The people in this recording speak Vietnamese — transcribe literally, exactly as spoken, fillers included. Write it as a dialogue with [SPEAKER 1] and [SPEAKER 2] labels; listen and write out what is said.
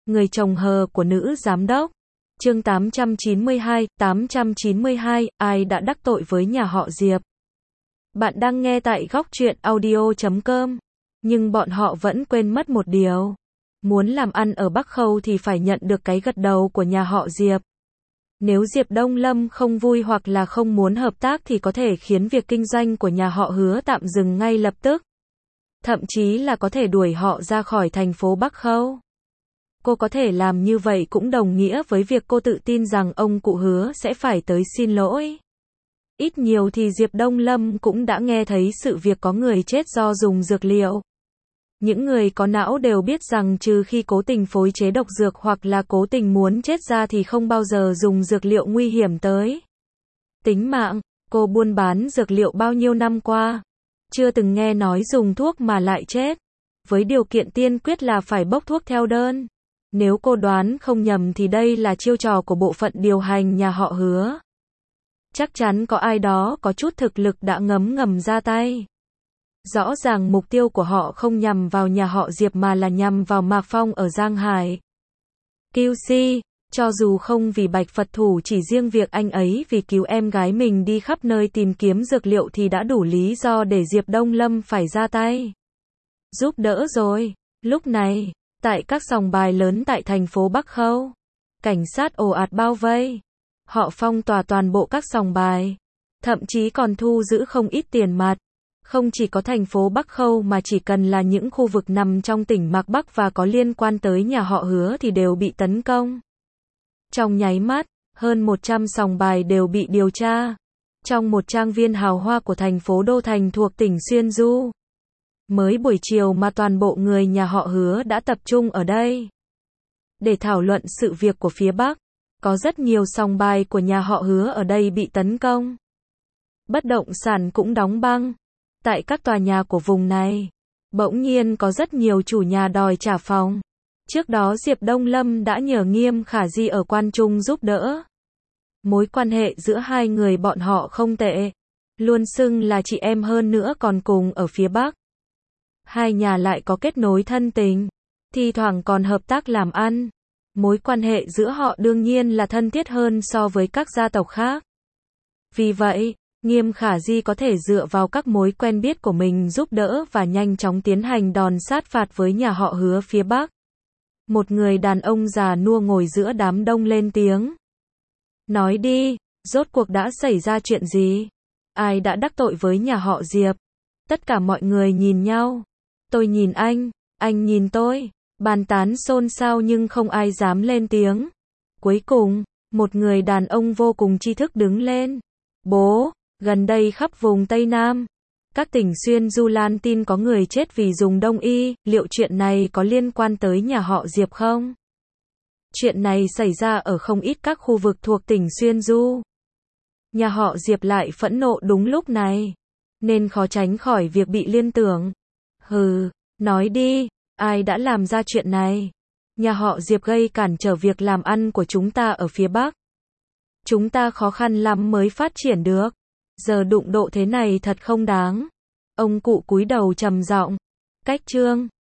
[SPEAKER 1] Người chồng hờ của nữ giám đốc. Chương tám trăm chín mươi hai, tám trăm chín mươi hai, ai đã đắc tội với nhà họ Diệp? Bạn đang nghe tại góc truyện audio chấm com. Nhưng bọn họ vẫn quên mất một điều. Muốn làm ăn ở Bắc Khâu thì phải nhận được cái gật đầu của nhà họ Diệp. Nếu Diệp Đông Lâm không vui hoặc là không muốn hợp tác thì có thể khiến việc kinh doanh của nhà họ Hứa tạm dừng ngay lập tức. Thậm chí là có thể đuổi họ ra khỏi thành phố Bắc Khâu. Cô có thể làm như vậy cũng đồng nghĩa với việc cô tự tin rằng ông cụ Hứa sẽ phải tới xin lỗi. Ít nhiều thì Diệp Đông Lâm cũng đã nghe thấy sự việc có người chết do dùng dược liệu. Những người có não đều biết rằng trừ khi cố tình phối chế độc dược hoặc là cố tình muốn chết ra thì không bao giờ dùng dược liệu nguy hiểm tới tính mạng. Cô buôn bán dược liệu bao nhiêu năm qua, chưa từng nghe nói dùng thuốc mà lại chết. Với điều kiện tiên quyết là phải bốc thuốc theo đơn. Nếu cô đoán không nhầm thì đây là chiêu trò của bộ phận điều hành nhà họ Hứa. Chắc chắn có ai đó có chút thực lực đã ngấm ngầm ra tay. Rõ ràng mục tiêu của họ không nhằm vào nhà họ Diệp mà là nhằm vào Mạc Phong ở Giang Hải. quy xê, cho dù không vì Bạch Phật Thủ, chỉ riêng việc anh ấy vì cứu em gái mình đi khắp nơi tìm kiếm dược liệu thì đã đủ lý do để Diệp Đông Lâm phải ra tay giúp đỡ rồi. Lúc này, tại các sòng bài lớn tại thành phố Bắc Khâu, cảnh sát ồ ạt bao vây. Họ phong tỏa toàn bộ các sòng bài, thậm chí còn thu giữ không ít tiền mặt. Không chỉ có thành phố Bắc Khâu mà chỉ cần là những khu vực nằm trong tỉnh Mạc Bắc và có liên quan tới nhà họ Hứa thì đều bị tấn công. Trong nháy mắt, hơn một trăm sòng bài đều bị điều tra. Trong một trang viên hào hoa của thành phố Đô Thành thuộc tỉnh Xuyên Du. Mới buổi chiều mà toàn bộ người nhà họ Hứa đã tập trung ở đây để thảo luận sự việc của phía Bắc. Có rất nhiều sòng bài của nhà họ Hứa ở đây bị tấn công. Bất động sản cũng đóng băng. Tại các tòa nhà của vùng này, bỗng nhiên có rất nhiều chủ nhà đòi trả phòng. Trước đó Diệp Đông Lâm đã nhờ Nghiêm Khả Di ở Quan Trung giúp đỡ. Mối quan hệ giữa hai người bọn họ không tệ, luôn xưng là chị em, hơn nữa còn cùng ở phía Bắc. Hai nhà lại có kết nối thân tình, thi thoảng còn hợp tác làm ăn. Mối quan hệ giữa họ đương nhiên là thân thiết hơn so với các gia tộc khác. Vì vậy, Nghiêm Khả Di có thể dựa vào các mối quen biết của mình giúp đỡ và nhanh chóng tiến hành đòn sát phạt với nhà họ Hứa phía Bắc. Một người đàn ông già nua ngồi giữa đám đông lên tiếng. Nói đi, rốt cuộc đã xảy ra chuyện gì? Ai đã đắc tội với nhà họ Diệp? Tất cả mọi người nhìn nhau. Tôi nhìn anh, anh nhìn tôi. Bàn tán xôn xao nhưng không ai dám lên tiếng. Cuối cùng, một người đàn ông vô cùng tri thức đứng lên. Bố, gần đây khắp vùng Tây Nam, các tỉnh Xuyên Du lan tin có người chết vì dùng đông y, liệu chuyện này có liên quan tới nhà họ Diệp không? Chuyện này xảy ra ở không ít các khu vực thuộc tỉnh Xuyên Du. Nhà họ Diệp lại phẫn nộ đúng lúc này, nên khó tránh khỏi việc bị liên tưởng. Hừ, nói đi, ai đã làm ra chuyện này? Nhà họ Diệp gây cản trở việc làm ăn của chúng ta ở phía Bắc. Chúng ta khó khăn lắm mới phát triển được. Giờ đụng độ thế này thật không đáng. Ông cụ cúi đầu trầm giọng. Cách chương